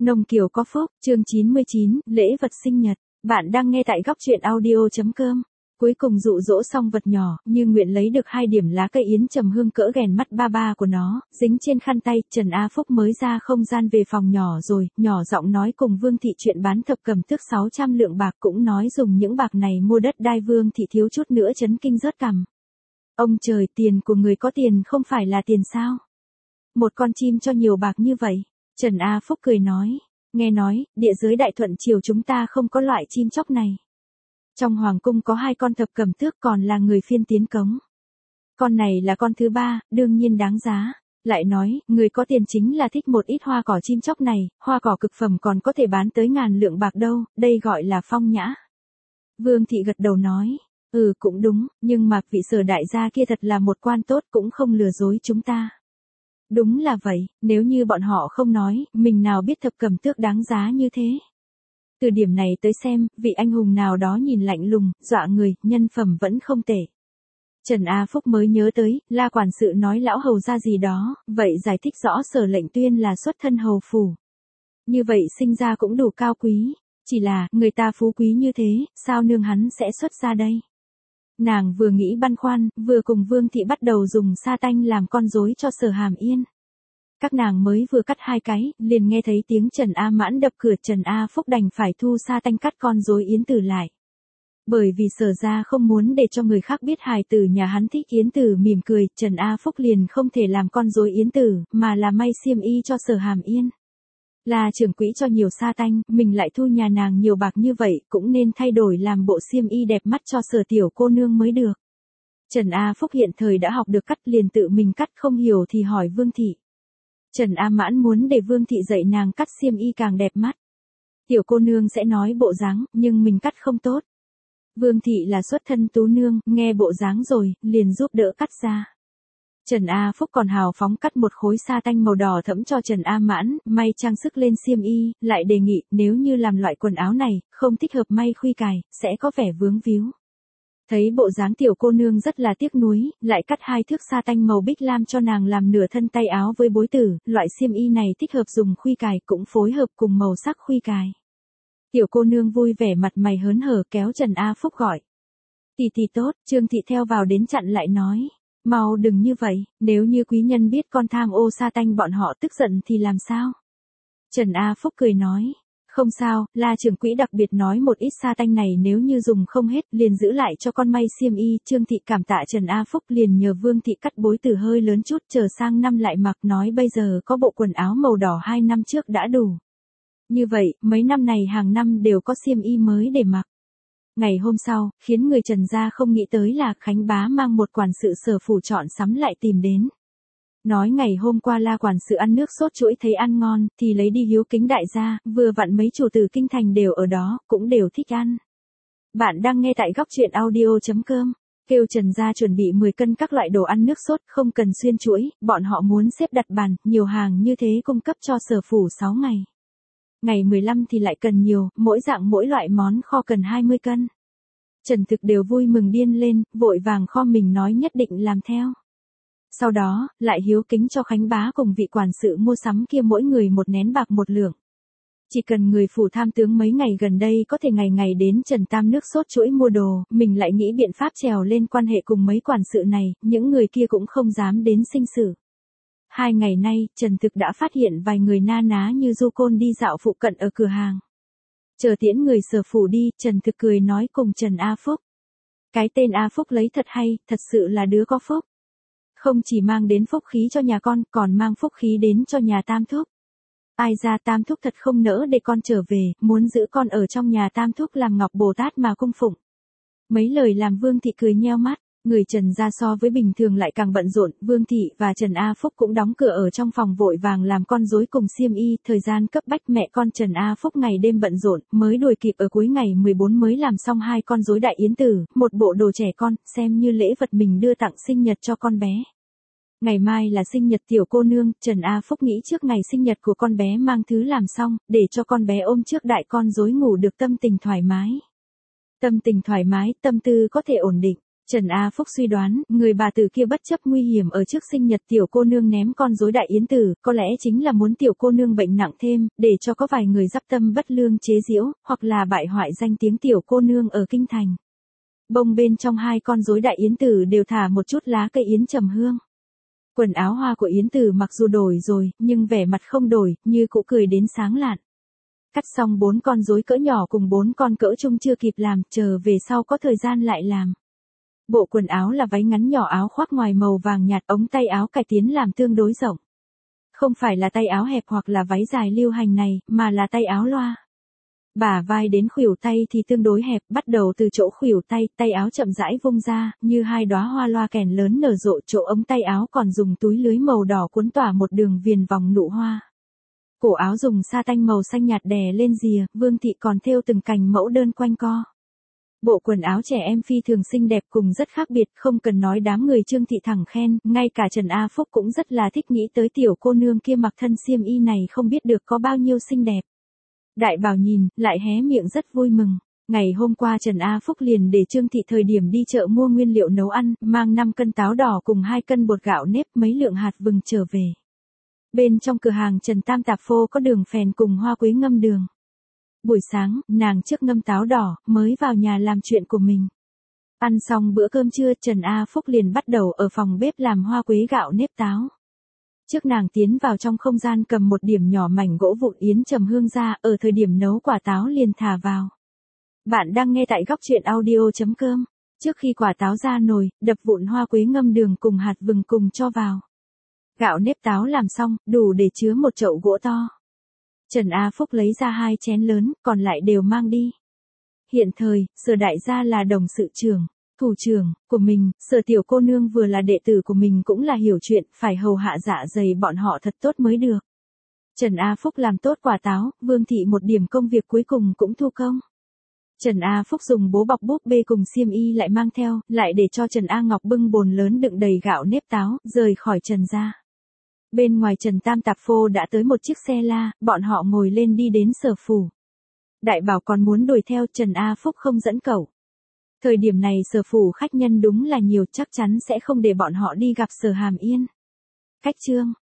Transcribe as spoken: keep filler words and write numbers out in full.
Nông Kiều có phúc, chương chín mươi chín, lễ vật sinh nhật. Bạn đang nghe tại góc truyện audio.com. Cuối cùng dụ dỗ xong vật nhỏ, Như Nguyện lấy được hai điểm lá cây yến trầm hương cỡ ghèn mắt ba ba của nó, dính trên khăn tay. Trần A Phúc mới ra không gian về phòng nhỏ rồi, nhỏ giọng nói cùng Vương Thị chuyện bán thập cẩm tước sáu trăm lượng bạc, cũng nói dùng những bạc này mua đất đai. Vương Thị thiếu chút nữa chấn kinh rớt cằm. Ông trời, tiền của người có tiền không phải là tiền sao? Một con chim cho nhiều bạc như vậy. Trần A Phúc cười nói, nghe nói, địa giới Đại Thuận triều chúng ta không có loại chim chóc này. Trong hoàng cung có hai con thập cẩm tước còn là người phiên tiến cống. Con này là con thứ ba, đương nhiên đáng giá. Lại nói, người có tiền chính là thích một ít hoa cỏ chim chóc này, hoa cỏ cực phẩm còn có thể bán tới ngàn lượng bạc đâu, đây gọi là phong nhã. Vương Thị gật đầu nói, ừ cũng đúng, nhưng mà vị Sở đại gia kia thật là một quan tốt, cũng không lừa dối chúng ta. Đúng là vậy, nếu như bọn họ không nói, mình nào biết thập cẩm tước đáng giá như thế. Từ điểm này tới xem, vị anh hùng nào đó nhìn lạnh lùng, dọa người, nhân phẩm vẫn không tệ. Trần A Phúc mới nhớ tới, La quản sự nói lão hầu ra gì đó, vậy giải thích rõ Sở lệnh tuyên là xuất thân hầu phủ. Như vậy sinh ra cũng đủ cao quý, chỉ là, người ta phú quý như thế, sao nương hắn sẽ xuất ra đây? Nàng vừa nghĩ băn khoăn, vừa cùng Vương Thị bắt đầu dùng sa tanh làm con rối cho Sở Hàm Yên. Các nàng mới vừa cắt hai cái, liền nghe thấy tiếng Trần A Mãn đập cửa. Trần A Phúc đành phải thu sa tanh cắt con rối yến tử lại. Bởi vì Sở ra không muốn để cho người khác biết hài tử nhà hắn thích yến tử mỉm cười, Trần A Phúc liền không thể làm con rối yến tử, mà là may xiêm y cho Sở Hàm Yên. Là trưởng quỹ cho nhiều sa tanh, mình lại thu nhà nàng nhiều bạc như vậy, cũng nên thay đổi làm bộ xiêm y đẹp mắt cho Sở tiểu cô nương mới được. Trần A Phúc hiện thời đã học được cắt, liền tự mình cắt, không hiểu thì hỏi Vương Thị. Trần A Mãn muốn để Vương Thị dạy nàng cắt xiêm y càng đẹp mắt. Tiểu cô nương sẽ nói bộ dáng, nhưng mình cắt không tốt. Vương Thị là xuất thân tú nương, nghe bộ dáng rồi, liền giúp đỡ cắt ra. Trần A Phúc còn hào phóng cắt một khối sa tanh màu đỏ thẫm cho Trần A Mãn, may trang sức lên xiêm y, lại đề nghị, nếu như làm loại quần áo này, không thích hợp may khuy cài, sẽ có vẻ vướng víu. Thấy bộ dáng tiểu cô nương rất là tiếc nuối, lại cắt hai thước sa tanh màu bích lam cho nàng làm nửa thân tay áo với bối tử, loại xiêm y này thích hợp dùng khuy cài, cũng phối hợp cùng màu sắc khuy cài. Tiểu cô nương vui vẻ mặt mày hớn hở kéo Trần A Phúc gọi. Tỷ tỷ tốt, Trương Thị theo vào đến chặn lại nói. Mau đừng như vậy, nếu như quý nhân biết con tham ô sa tanh bọn họ tức giận thì làm sao? Trần A Phúc cười nói. Không sao, La trưởng quỹ đặc biệt nói một ít sa tanh này nếu như dùng không hết liền giữ lại cho con may xiêm y. Trương Thị cảm tạ Trần A Phúc liền nhờ Vương Thị cắt bối từ hơi lớn chút, chờ sang năm lại mặc, nói bây giờ có bộ quần áo màu đỏ hai năm trước đã đủ. Như vậy, mấy năm này hàng năm đều có xiêm y mới để mặc. Ngày hôm sau, khiến người Trần gia không nghĩ tới là Khánh Bá mang một quản sự Sở phủ chọn sắm lại tìm đến. Nói ngày hôm qua La quản sự ăn nước sốt chuỗi thấy ăn ngon, thì lấy đi hiếu kính đại gia, vừa vặn mấy chủ tử kinh thành đều ở đó, cũng đều thích ăn. Bạn đang nghe tại góc truyện audio.com, kêu Trần gia chuẩn bị mười cân các loại đồ ăn nước sốt, không cần xuyên chuỗi, bọn họ muốn xếp đặt bàn, nhiều hàng như thế cung cấp cho Sở phủ sáu ngày. Ngày mười lăm thì lại cần nhiều, mỗi dạng mỗi loại món kho cần hai mươi cân. Trần Thực đều vui mừng điên lên, vội vàng kho mình nói nhất định làm theo. Sau đó, lại hiếu kính cho Khánh Bá cùng vị quản sự mua sắm kia mỗi người một nén bạc một lượng. Chỉ cần người phủ tham tướng mấy ngày gần đây có thể ngày ngày đến Trần Tam nước sốt chuỗi mua đồ, mình lại nghĩ biện pháp trèo lên quan hệ cùng mấy quản sự này, những người kia cũng không dám đến sinh sự. Hai ngày nay, Trần Thực đã phát hiện vài người na ná như du côn đi dạo phụ cận ở cửa hàng. Chờ tiễn người Sở phủ đi, Trần Thực cười nói cùng Trần A Phúc. Cái tên A Phúc lấy thật hay, thật sự là đứa có phúc. Không chỉ mang đến phúc khí cho nhà con, còn mang phúc khí đến cho nhà Tam thúc. Ai ra Tam thúc thật không nỡ để con trở về, muốn giữ con ở trong nhà Tam thúc làm Ngọc Bồ Tát mà cung phụng. Mấy lời làm Vương Thị cười nheo mắt. Người Trần gia so với bình thường lại càng bận rộn, Vương Thị và Trần A Phúc cũng đóng cửa ở trong phòng vội vàng làm con rối cùng xiêm y, thời gian cấp bách mẹ con Trần A Phúc ngày đêm bận rộn, mới đuổi kịp ở cuối ngày mười bốn mới làm xong hai con rối đại yến tử, một bộ đồ trẻ con, xem như lễ vật mình đưa tặng sinh nhật cho con bé. Ngày mai là sinh nhật tiểu cô nương, Trần A Phúc nghĩ trước ngày sinh nhật của con bé mang thứ làm xong, để cho con bé ôm trước đại con rối ngủ được tâm tình thoải mái. Tâm tình thoải mái, tâm tư có thể ổn định. Trần A Phúc suy đoán, người bà tử kia bất chấp nguy hiểm ở trước sinh nhật tiểu cô nương ném con rối đại yến tử, có lẽ chính là muốn tiểu cô nương bệnh nặng thêm, để cho có vài người dắp tâm bất lương chế giễu, hoặc là bại hoại danh tiếng tiểu cô nương ở kinh thành. Bông bên trong hai con rối đại yến tử đều thả một chút lá cây yến trầm hương. Quần áo hoa của yến tử mặc dù đổi rồi, nhưng vẻ mặt không đổi, như cũ cười đến sáng lạn. Cắt xong bốn con rối cỡ nhỏ cùng bốn con cỡ trung chưa kịp làm, chờ về sau có thời gian lại làm. Bộ quần áo là váy ngắn nhỏ áo khoác ngoài màu vàng nhạt, ống tay áo cải tiến làm tương đối rộng. Không phải là tay áo hẹp hoặc là váy dài lưu hành này, mà là tay áo loa. Bả vai đến khuỷu tay thì tương đối hẹp, bắt đầu từ chỗ khuỷu tay, tay áo chậm rãi vung ra, như hai đóa hoa loa kèn lớn nở rộ, chỗ ống tay áo còn dùng túi lưới màu đỏ cuốn tỏa một đường viền vòng nụ hoa. Cổ áo dùng sa tanh màu xanh nhạt đè lên rìa, Vương thị còn thêu từng cành mẫu đơn quanh co. Bộ quần áo trẻ em phi thường xinh đẹp cùng rất khác biệt, không cần nói đám người Trương thị thẳng khen, ngay cả Trần A Phúc cũng rất là thích nghĩ tới tiểu cô nương kia mặc thân xiêm y này không biết được có bao nhiêu xinh đẹp. Đại Bảo nhìn, lại hé miệng rất vui mừng. Ngày hôm qua Trần A Phúc liền để Trương thị thời điểm đi chợ mua nguyên liệu nấu ăn, mang năm cân táo đỏ cùng hai cân bột gạo nếp, mấy lượng hạt vừng trở về. Bên trong cửa hàng Trần Tam tạp phô có đường phèn cùng hoa quế ngâm đường. Buổi sáng, nàng trước ngâm táo đỏ, mới vào nhà làm chuyện của mình. Ăn xong bữa cơm trưa, Trần A Phúc liền bắt đầu ở phòng bếp làm hoa quế gạo nếp táo. Trước nàng tiến vào trong không gian cầm một điểm nhỏ mảnh gỗ vụn yến trầm hương ra, ở thời điểm nấu quả táo liền thả vào. Bạn đang nghe tại góc truyện audio chấm com. Trước khi quả táo ra nồi, đập vụn hoa quế ngâm đường cùng hạt vừng cùng cho vào. Gạo nếp táo làm xong, đủ để chứa một chậu gỗ to. Trần A Phúc lấy ra hai chén lớn, còn lại đều mang đi. Hiện thời, Sở đại gia là đồng sự trưởng, thủ trưởng của mình, Sở tiểu cô nương vừa là đệ tử của mình cũng là hiểu chuyện, phải hầu hạ dạ dày bọn họ thật tốt mới được. Trần A Phúc làm tốt quả táo, Vương thị một điểm công việc cuối cùng cũng thu công. Trần A Phúc dùng bố bọc búp bê cùng xiêm y lại mang theo, lại để cho Trần A Ngọc bưng bồn lớn đựng đầy gạo nếp táo, rời khỏi Trần gia. Bên ngoài Trần Tam tạp phô đã tới một chiếc xe la, bọn họ ngồi lên đi đến Sở phủ. Đại Bảo còn muốn đuổi theo, Trần A Phúc không dẫn cậu. Thời điểm này Sở phủ khách nhân đúng là nhiều, chắc chắn sẽ không để bọn họ đi gặp Sở Hàm Yên. Cách chương